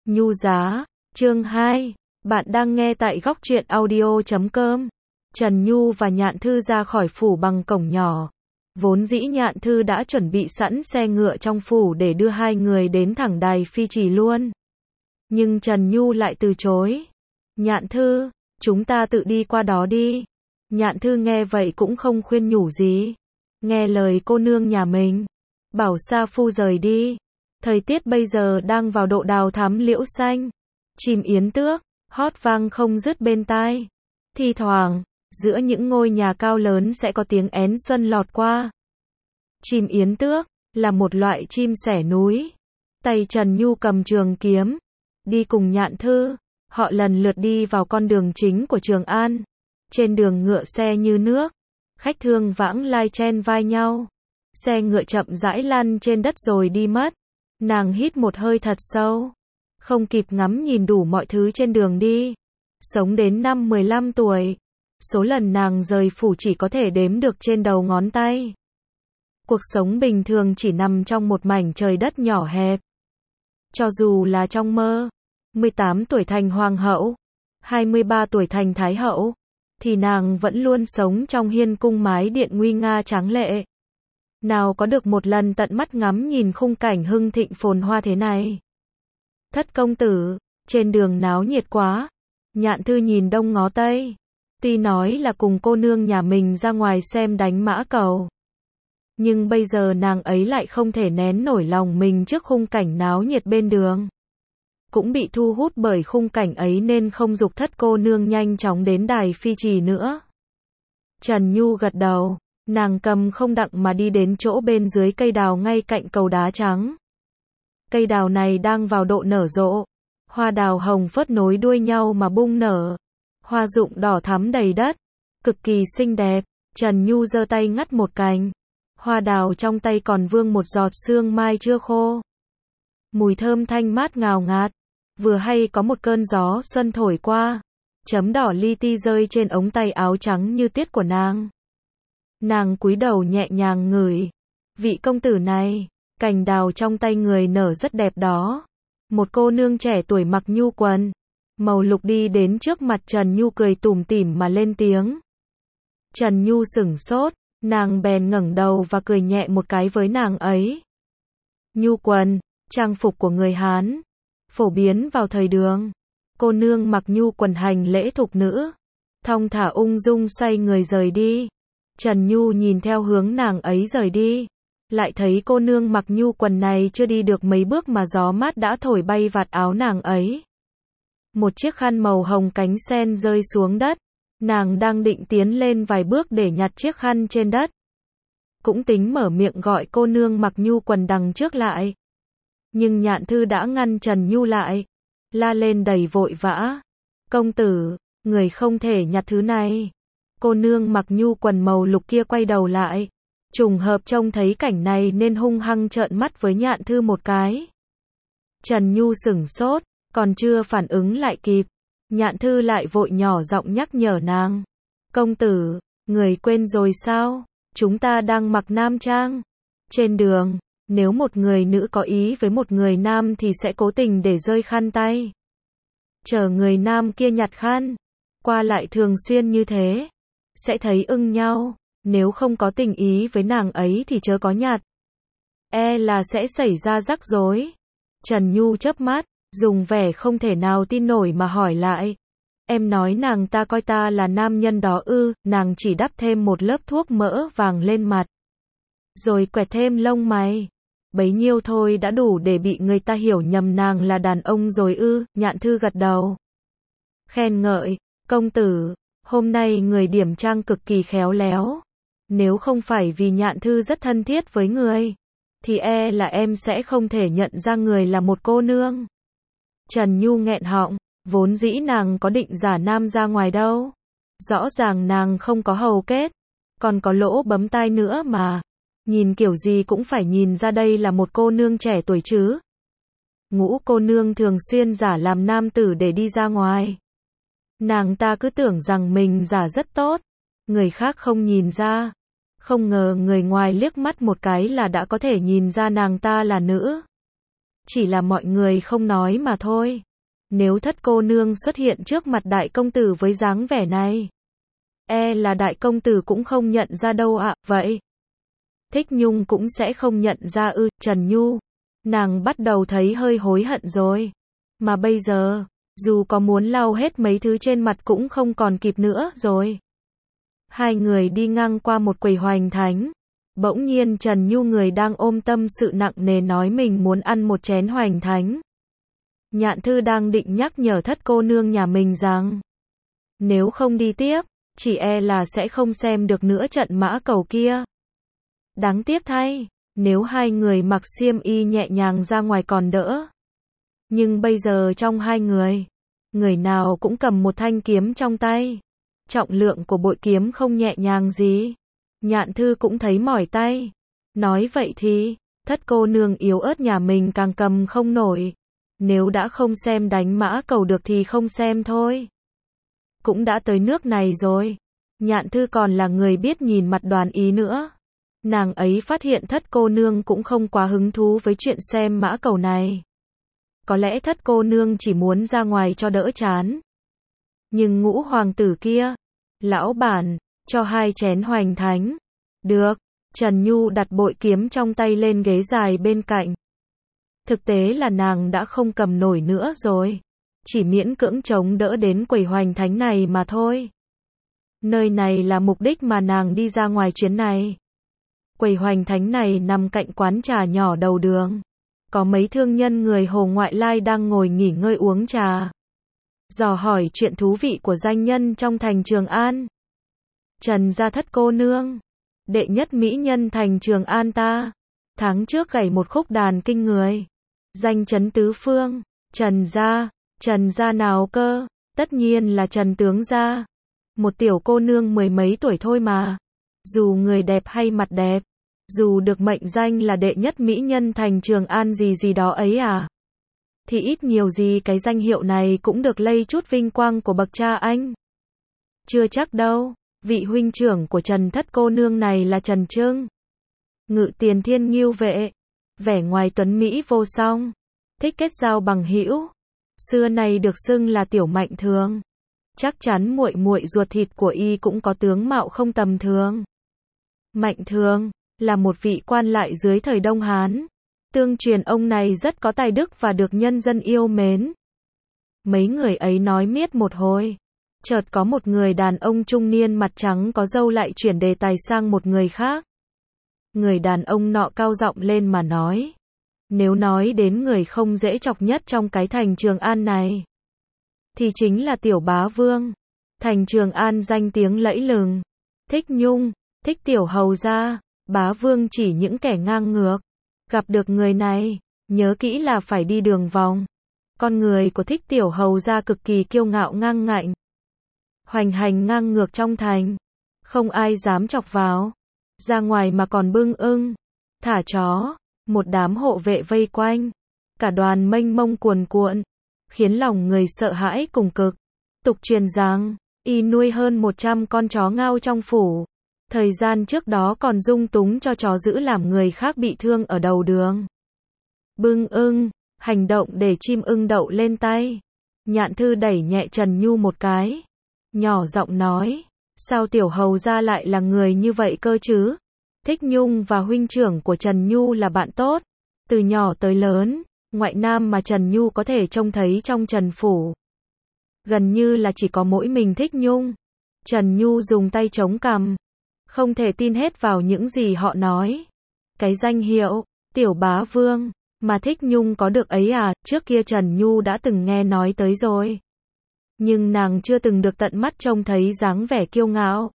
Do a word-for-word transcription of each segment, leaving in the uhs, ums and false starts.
Nhu giá, chương hai. Bạn đang nghe tại góc truyện audio chấm com. Trần Nhu và Nhạn Thư ra khỏi phủ bằng cổng nhỏ. Vốn dĩ Nhạn Thư đã chuẩn bị sẵn xe ngựa trong phủ để đưa hai người đến thẳng đài Phi Trì luôn. Nhưng Trần Nhu lại từ chối. Nhạn Thư, chúng ta tự đi qua đó đi. Nhạn Thư nghe vậy cũng không khuyên nhủ gì. Nghe lời cô nương nhà mình. Bảo Sa Phu rời đi. Thời tiết bây giờ đang vào độ đào thắm liễu xanh. Chim yến tước, hót vang không dứt bên tai. Thi thoảng, giữa những ngôi nhà cao lớn sẽ có tiếng én xuân lọt qua. Chim yến tước là một loại chim sẻ núi. Tay Trần Nhu cầm trường kiếm, đi cùng Nhạn Thư. Họ lần lượt đi vào con đường chính của Trường An. Trên đường ngựa xe như nước, khách thương vãng lai chen vai nhau. Xe ngựa chậm rãi lăn trên đất rồi đi mất. Nàng hít một hơi thật sâu, không kịp ngắm nhìn đủ mọi thứ trên đường đi. Sống đến năm mười lăm tuổi, số lần nàng rời phủ chỉ có thể đếm được trên đầu ngón tay. Cuộc sống bình thường chỉ nằm trong một mảnh trời đất nhỏ hẹp. Cho dù là trong mơ, mười tám tuổi thành hoàng hậu, hai mươi ba tuổi thành thái hậu, thì nàng vẫn luôn sống trong hiên cung mái điện nguy nga tráng lệ. Nào có được một lần tận mắt ngắm nhìn khung cảnh hưng thịnh phồn hoa thế này. Thất công tử, trên đường náo nhiệt quá. Nhạn Thư nhìn đông ngó tây. Tuy nói là cùng cô nương nhà mình ra ngoài xem đánh mã cầu, nhưng bây giờ nàng ấy lại không thể nén nổi lòng mình trước khung cảnh náo nhiệt bên đường. Cũng bị thu hút bởi khung cảnh ấy nên không giục thất cô nương nhanh chóng đến đài Phi Trì nữa. Trần Nhu gật đầu. Nàng cầm không đặng mà đi đến chỗ bên dưới cây đào ngay cạnh cầu đá trắng. Cây đào này đang vào độ nở rộ. Hoa đào hồng phớt nối đuôi nhau mà bung nở. Hoa rụng đỏ thắm đầy đất. Cực kỳ xinh đẹp. Trần Nhu giơ tay ngắt một cành. Hoa đào trong tay còn vương một giọt sương mai chưa khô. Mùi thơm thanh mát ngào ngạt. Vừa hay có một cơn gió xuân thổi qua. Chấm đỏ li ti rơi trên ống tay áo trắng như tuyết của nàng. Nàng cúi đầu nhẹ nhàng ngửi. Vị công tử này, cành đào trong tay người nở rất đẹp đó. Một cô nương trẻ tuổi mặc nhu quần màu lục đi đến trước mặt Trần Nhu cười tủm tỉm mà lên tiếng. Trần Nhu sửng sốt, nàng bèn ngẩng đầu và cười nhẹ một cái với nàng ấy. Nhu quần, trang phục của người Hán, phổ biến vào thời Đường. Cô nương mặc nhu quần hành lễ thục nữ, thong thả ung dung xoay người rời đi. Trần Nhu nhìn theo hướng nàng ấy rời đi, lại thấy cô nương mặc nhu quần này chưa đi được mấy bước mà gió mát đã thổi bay vạt áo nàng ấy. Một chiếc khăn màu hồng cánh sen rơi xuống đất, nàng đang định tiến lên vài bước để nhặt chiếc khăn trên đất. Cũng tính mở miệng gọi cô nương mặc nhu quần đằng trước lại. Nhưng Nhạn Thư đã ngăn Trần Nhu lại, la lên đầy vội vã. Công tử, người không thể nhặt thứ này. Cô nương mặc nhu quần màu lục kia quay đầu lại. Trùng hợp trông thấy cảnh này nên hung hăng trợn mắt với Nhạn Thư một cái. Trần Nhu sửng sốt, còn chưa phản ứng lại kịp. Nhạn Thư lại vội nhỏ giọng nhắc nhở nàng. Công tử, người quên rồi sao? Chúng ta đang mặc nam trang. Trên đường, nếu một người nữ có ý với một người nam thì sẽ cố tình để rơi khăn tay. Chờ người nam kia nhặt khăn. Qua lại thường xuyên như thế. Sẽ thấy ưng nhau, nếu không có tình ý với nàng ấy thì chớ có nhặt. E là sẽ xảy ra rắc rối. Trần Nhu chớp mắt, dùng vẻ không thể nào tin nổi mà hỏi lại. Em nói nàng ta coi ta là nam nhân đó ư? Nàng chỉ đắp thêm một lớp thuốc mỡ vàng lên mặt, rồi quẹt thêm lông mày. Bấy nhiêu thôi đã đủ để bị người ta hiểu nhầm nàng là đàn ông rồi ư? Nhạn Thư gật đầu, khen ngợi. Công tử, hôm nay người điểm trang cực kỳ khéo léo. Nếu không phải vì Nhạn Thư rất thân thiết với người, thì e là em sẽ không thể nhận ra người là một cô nương. Trần Nhu nghẹn họng, vốn dĩ nàng có định giả nam ra ngoài đâu. Rõ ràng nàng không có hầu kết, còn có lỗ bấm tai nữa mà. Nhìn kiểu gì cũng phải nhìn ra đây là một cô nương trẻ tuổi chứ. Ngũ cô nương thường xuyên giả làm nam tử để đi ra ngoài. Nàng ta cứ tưởng rằng mình giả rất tốt, người khác không nhìn ra. Không ngờ người ngoài liếc mắt một cái là đã có thể nhìn ra nàng ta là nữ. chỉ là mọi người không nói mà thôi. Nếu thất cô nương xuất hiện trước mặt đại công tử với dáng vẻ này, e là đại công tử cũng không nhận ra đâu ạ, vậy. Thích Nhung cũng sẽ không nhận ra ư, Trần Nhu. Nàng bắt đầu thấy hơi hối hận rồi. Mà bây giờ, dù có muốn lau hết mấy thứ trên mặt cũng không còn kịp nữa rồi. Hai người đi ngang qua một quầy hoành thánh. Bỗng nhiên Trần Nhu người đang ôm tâm sự nặng nề nói mình muốn ăn một chén hoành thánh. Nhạn Thư đang định nhắc nhở thất cô nương nhà mình rằng, nếu không đi tiếp, chỉ e là sẽ không xem được nữa trận mã cầu kia. Đáng tiếc thay, nếu hai người mặc xiêm y nhẹ nhàng ra ngoài còn đỡ. Nhưng bây giờ trong hai người, người nào cũng cầm một thanh kiếm trong tay. Trọng lượng của bội kiếm không nhẹ nhàng gì. Nhạn Thư cũng thấy mỏi tay. Nói vậy thì, thất cô nương yếu ớt nhà mình càng cầm không nổi. Nếu đã không xem đánh mã cầu được thì không xem thôi. Cũng đã tới nước này rồi. Nhạn Thư còn là người biết nhìn mặt Đoàn Ý nữa. Nàng ấy phát hiện thất cô nương cũng không quá hứng thú với chuyện xem mã cầu này. Có lẽ thất cô nương chỉ muốn ra ngoài cho đỡ chán. Nhưng ngũ hoàng tử kia, lão bản, cho hai chén hoành thánh. Được, Trần Nhu đặt bội kiếm trong tay lên ghế dài bên cạnh. Thực tế là nàng đã không cầm nổi nữa rồi. Chỉ miễn cưỡng chống đỡ đến quầy hoành thánh này mà thôi. Nơi này là mục đích mà nàng đi ra ngoài chuyến này. Quầy hoành thánh này nằm cạnh quán trà nhỏ đầu đường. Có mấy thương nhân người Hồ ngoại lai đang ngồi nghỉ ngơi uống trà. Dò hỏi chuyện thú vị của danh nhân trong thành Trường An. Trần gia thất cô nương, đệ nhất mỹ nhân thành Trường An ta. Tháng trước gảy một khúc đàn kinh người. Danh chấn tứ phương. Trần gia, Trần gia nào cơ? Tất nhiên là Trần tướng gia. Một tiểu cô nương mười mấy tuổi thôi mà. Dù người đẹp hay mặt đẹp, dù được mệnh danh là đệ nhất mỹ nhân thành Trường An gì gì đó ấy à, thì ít nhiều gì cái danh hiệu này cũng được lây chút vinh quang của bậc cha anh. Chưa chắc đâu, vị huynh trưởng của Trần thất cô nương này là Trần Trưng. Ngự tiền thiên nghiêu vệ, vẻ ngoài tuấn mỹ vô song, thích kết giao bằng hữu, xưa nay được xưng là tiểu Mạnh Thường. Chắc chắn muội muội ruột thịt của y cũng có tướng mạo không tầm thường. Mạnh Thường là một vị quan lại dưới thời Đông Hán. Tương truyền ông này rất có tài đức và được nhân dân yêu mến. Mấy người ấy nói miết một hồi. Chợt có một người đàn ông trung niên mặt trắng có râu lại chuyển đề tài sang một người khác. Người đàn ông nọ cao giọng lên mà nói. Nếu nói đến người không dễ chọc nhất trong cái thành Trường An này, thì chính là Tiểu Bá Vương. Thành Trường An danh tiếng lẫy lừng. Thích Nhung, thích tiểu hầu gia. Bá Vương chỉ những kẻ ngang ngược. Gặp được người này, nhớ kỹ là phải đi đường vòng. Con người của thích tiểu hầu gia cực kỳ kiêu ngạo ngang ngạnh. Hoành hành ngang ngược trong thành. Không ai dám chọc vào. Ra ngoài mà còn bưng ưng. Thả chó. Một đám hộ vệ vây quanh. Cả đoàn mênh mông cuồn cuộn. Khiến lòng người sợ hãi cùng cực. Tục truyền rằng, y nuôi hơn một trăm con chó ngao trong phủ. Thời gian trước đó còn dung túng cho chó giữ làm người khác bị thương ở đầu đường. Bưng ưng, hành động để chim ưng đậu lên tay. Nhạn Thư đẩy nhẹ Trần Nhu một cái. Nhỏ giọng nói, sao tiểu hầu gia lại là người như vậy cơ chứ? Thích Nhung và huynh trưởng của Trần Nhu là bạn tốt. Từ nhỏ tới lớn, ngoại nam mà Trần Nhu có thể trông thấy trong Trần phủ. Gần như là chỉ có mỗi mình Thích Nhung. Trần Nhu dùng tay chống cằm. Không thể tin hết vào những gì họ nói. Cái danh hiệu, Tiểu Bá Vương, mà Thích Nhung có được ấy à, trước kia Trần Nhu đã từng nghe nói tới rồi. Nhưng nàng chưa từng được tận mắt trông thấy dáng vẻ kiêu ngạo.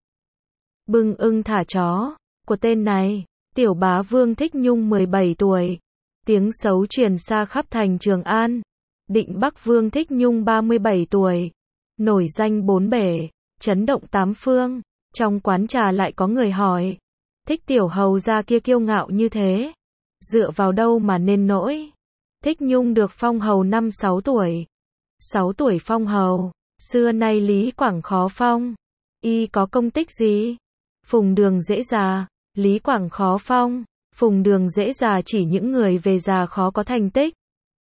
Bưng ưng thả chó, của tên này, Tiểu Bá Vương Thích Nhung mười bảy tuổi. Tiếng xấu truyền xa khắp thành Trường An. Định Bắc Vương Thích Nhung ba mươi bảy tuổi. Nổi danh bốn bể, chấn động tám phương. Trong quán trà lại có người hỏi. Thích tiểu hầu gia kia kiêu ngạo như thế. Dựa vào đâu mà nên nỗi. Thích Nhung được phong hầu năm sáu tuổi. sáu tuổi phong hầu. Xưa nay Lý Quảng khó phong. Y có công tích gì? Phùng đường dễ già. Lý Quảng khó phong. Phùng đường dễ già chỉ những người về già khó có thành tích.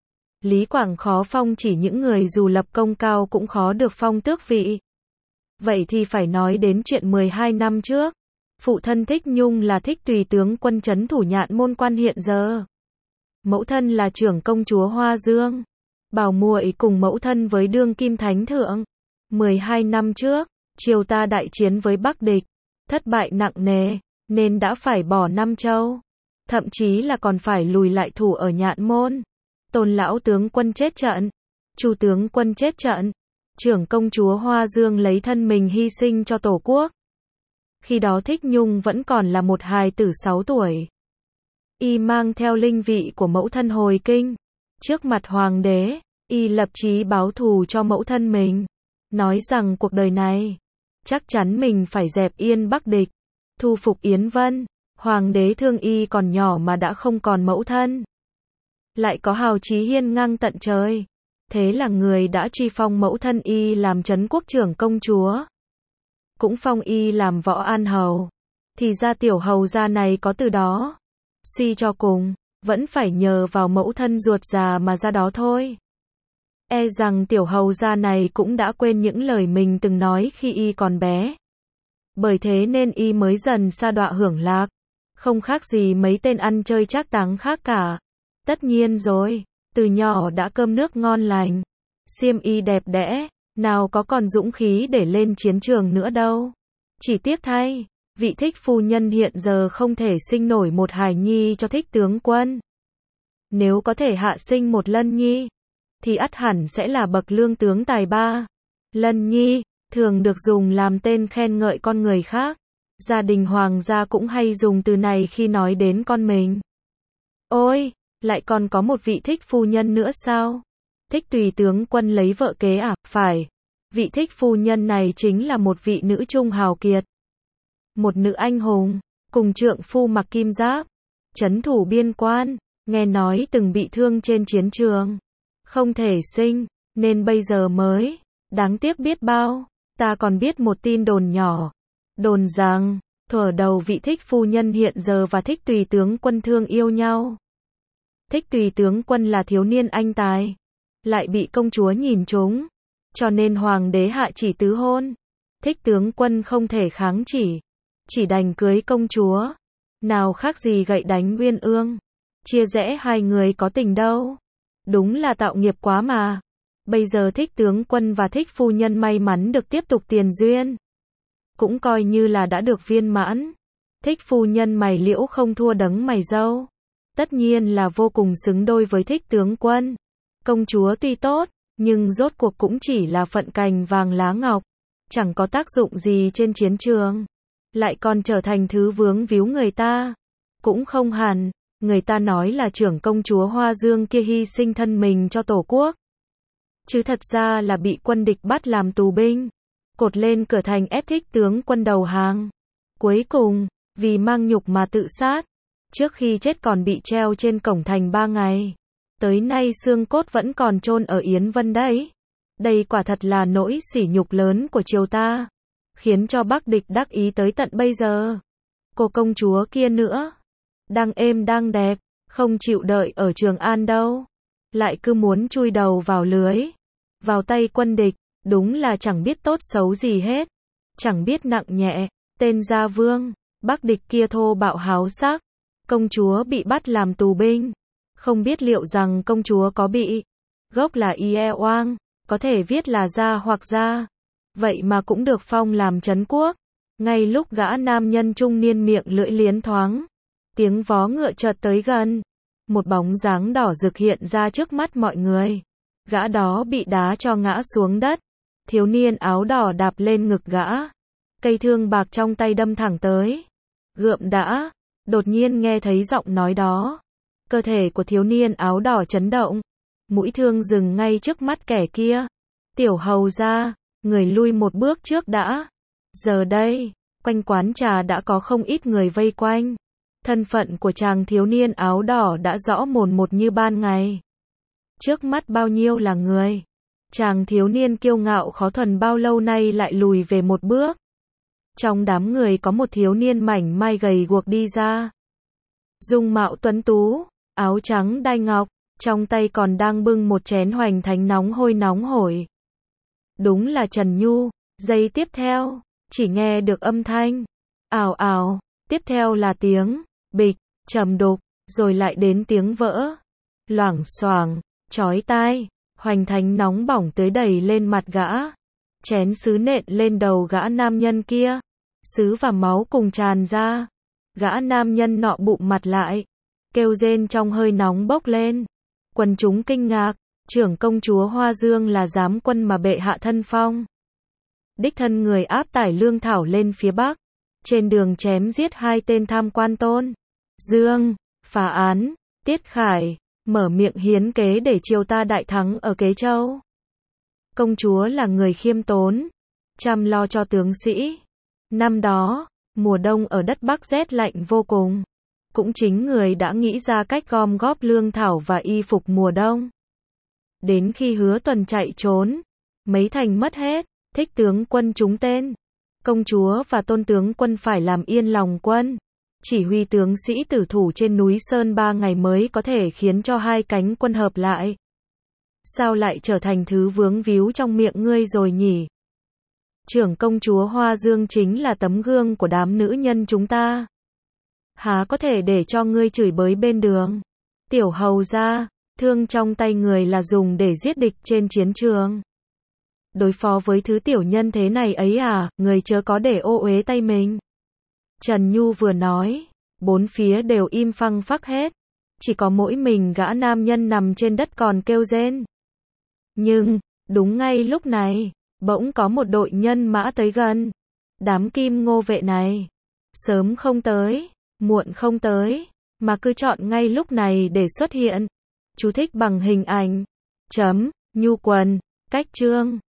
Lý Quảng khó phong chỉ những người dù lập công cao cũng khó được phong tước vị. Vậy thì phải nói đến chuyện mười hai năm trước. Phụ thân Thích Nhung là Thích Tùy tướng quân trấn thủ Nhạn Môn Quan hiện giờ. Mẫu thân là trưởng công chúa Hoa Dương. Bảo muội cùng mẫu thân với đương kim thánh thượng. mười hai năm trước, triều ta đại chiến với Bắc địch, thất bại nặng nề, nên đã phải bỏ Nam Châu. Thậm chí là còn phải lùi lại thủ ở Nhạn Môn. Tôn lão tướng quân chết trận, Chu tướng quân chết trận, trưởng công chúa Hoa Dương lấy thân mình hy sinh cho Tổ quốc. Khi đó Thích Nhung vẫn còn là một hài tử sáu tuổi. Y mang theo linh vị của mẫu thân hồi kinh. Trước mặt hoàng đế, y lập chí báo thù cho mẫu thân mình. Nói rằng cuộc đời này, chắc chắn mình phải dẹp yên Bắc địch, thu phục Yến Vân. Hoàng đế thương y còn nhỏ mà đã không còn mẫu thân. Lại có hào chí hiên ngang tận trời. Thế là người đã truy phong mẫu thân y làm trấn quốc trưởng công chúa. Cũng phong y làm võ an hầu. Thì ra tiểu hầu gia này có từ đó. Suy cho cùng, vẫn phải nhờ vào mẫu thân ruột già mà ra đó thôi. E rằng tiểu hầu gia này cũng đã quên những lời mình từng nói khi y còn bé. Bởi thế nên y mới dần sa đọa hưởng lạc. Không khác gì mấy tên ăn chơi trác táng khác cả. Tất nhiên rồi, từ nhỏ đã cơm nước ngon lành, xiêm y đẹp đẽ, nào có còn dũng khí để lên chiến trường nữa đâu. Chỉ tiếc thay, vị Thích phu nhân hiện giờ không thể sinh nổi một hài nhi cho Thích tướng quân. Nếu có thể hạ sinh một Lân Nhi, thì ắt hẳn sẽ là bậc lương tướng tài ba. Lân Nhi, thường được dùng làm tên khen ngợi con người khác. Gia đình hoàng gia cũng hay dùng từ này khi nói đến con mình. Ôi, lại còn có một vị Thích phu nhân nữa sao? Thích Tùy tướng quân lấy vợ kế à? Phải. Vị Thích phu nhân này chính là một vị nữ trung hào kiệt. Một nữ anh hùng, cùng trượng phu mặc kim giáp, trấn thủ biên quan, nghe nói từng bị thương trên chiến trường. Không thể sinh, nên bây giờ mới, đáng tiếc biết bao. Ta còn biết một tin đồn nhỏ. Đồn rằng, thuở đầu vị Thích phu nhân hiện giờ và Thích Tùy tướng quân thương yêu nhau. Thích Tùy tướng quân là thiếu niên anh tài, lại bị công chúa nhìn trúng, cho nên hoàng đế hạ chỉ tứ hôn. Thích tướng quân không thể kháng chỉ, chỉ đành cưới công chúa. Nào khác gì gậy đánh uyên ương, chia rẽ hai người có tình đâu. Đúng là tạo nghiệp quá mà. Bây giờ Thích tướng quân và Thích phu nhân may mắn được tiếp tục tiền duyên, cũng coi như là đã được viên mãn. Thích phu nhân mày liễu không thua đấng mày râu, tất nhiên là vô cùng xứng đôi với Thích tướng quân. Công chúa tuy tốt, nhưng rốt cuộc cũng chỉ là phận cành vàng lá ngọc, chẳng có tác dụng gì trên chiến trường, lại còn trở thành thứ vướng víu người ta. Cũng không hẳn, người ta nói là trưởng công chúa Hoa Dương kia hy sinh thân mình cho Tổ quốc, chứ thật ra là bị quân địch bắt làm tù binh, cột lên cửa thành ép Thích tướng quân đầu hàng. Cuối cùng, vì mang nhục mà tự sát, trước khi chết còn bị treo trên cổng thành ba ngày. Tới nay xương cốt vẫn còn chôn ở Yến Vân đấy. Đây quả thật là nỗi sỉ nhục lớn của triều ta, khiến cho Bắc địch đắc ý tới tận bây giờ. Cô công chúa kia nữa, đang êm đang đẹp, không chịu đợi ở Trường An đâu, lại cứ muốn chui đầu vào lưới, vào tay quân địch. Đúng là chẳng biết tốt xấu gì hết, chẳng biết nặng nhẹ. Tên gia vương Bắc địch kia thô bạo háo sắc, công chúa bị bắt làm tù binh, không biết liệu rằng công chúa có bị gốc là Ie Oang, có thể viết là gia hoặc gia, vậy mà cũng được phong làm trấn quốc. Ngay lúc gã nam nhân trung niên miệng lưỡi liến thoáng, tiếng vó ngựa chợt tới gần, một bóng dáng đỏ rực hiện ra trước mắt mọi người. Gã đó bị đá cho ngã xuống đất. Thiếu niên áo đỏ đạp lên ngực gã, cây thương bạc trong tay đâm thẳng tới. Gượm đã, đột nhiên nghe thấy giọng nói đó. Cơ thể của thiếu niên áo đỏ chấn động, mũi thương dừng ngay trước mắt kẻ kia. Tiểu hầu gia, người lui một bước trước đã. Giờ đây, quanh quán trà đã có không ít người vây quanh. Thân phận của chàng thiếu niên áo đỏ đã rõ mồn một như ban ngày. Trước mắt bao nhiêu là người. Chàng thiếu niên kiêu ngạo khó thuần bao lâu nay lại lùi về một bước. Trong đám người có một thiếu niên mảnh mai gầy guộc đi ra. Dung mạo tuấn tú, áo trắng đai ngọc, trong tay còn đang bưng một chén hoành thánh nóng hôi nóng hổi. Đúng là Trần Nhu. Giây tiếp theo, chỉ nghe được âm thanh ào ào, tiếp theo là tiếng bịch, trầm đục, rồi lại đến tiếng vỡ, loảng xoảng, chói tai. Hoành thánh nóng bỏng tưới đầy lên mặt gã. Chén sứ nện lên đầu gã nam nhân kia. Sứ và máu cùng tràn ra. Gã nam nhân nọ bụm mặt lại, kêu rên trong hơi nóng bốc lên. Quần chúng kinh ngạc, trưởng công chúa Hoa Dương là giám quân mà bệ hạ thân phong. Đích thân người áp tải lương thảo lên phía Bắc. Trên đường chém giết hai tên tham quan Tôn Dương, phá án, Tiết Khải, mở miệng hiến kế để triều ta đại thắng ở Kế Châu. Công chúa là người khiêm tốn, chăm lo cho tướng sĩ. Năm đó, mùa đông ở đất Bắc rét lạnh vô cùng. Cũng chính người đã nghĩ ra cách gom góp lương thảo và y phục mùa đông. Đến khi Hứa Tuần chạy trốn, mấy thành mất hết, Thích tướng quân trúng tên. Công chúa và Tôn tướng quân phải làm yên lòng quân. Chỉ huy tướng sĩ tử thủ trên núi Sơn ba ngày mới có thể khiến cho hai cánh quân hợp lại. Sao lại trở thành thứ vướng víu trong miệng ngươi rồi nhỉ? Trưởng công chúa Hoa Dương chính là tấm gương của đám nữ nhân chúng ta. Há có thể để cho ngươi chửi bới bên đường. Tiểu hầu gia, thương trong tay người là dùng để giết địch trên chiến trường. Đối phó với thứ tiểu nhân thế này ấy à, người chớ có để ô uế tay mình. Trần Nhu vừa nói, bốn phía đều im phăng phắc hết. Chỉ có mỗi mình gã nam nhân nằm trên đất còn kêu rên. Nhưng, đúng ngay lúc này, bỗng có một đội nhân mã tới gần. Đám kim ngô vệ này, sớm không tới, muộn không tới, mà cứ chọn ngay lúc này để xuất hiện. Chú thích bằng hình ảnh. Chấm, Nhu quần, cách chương.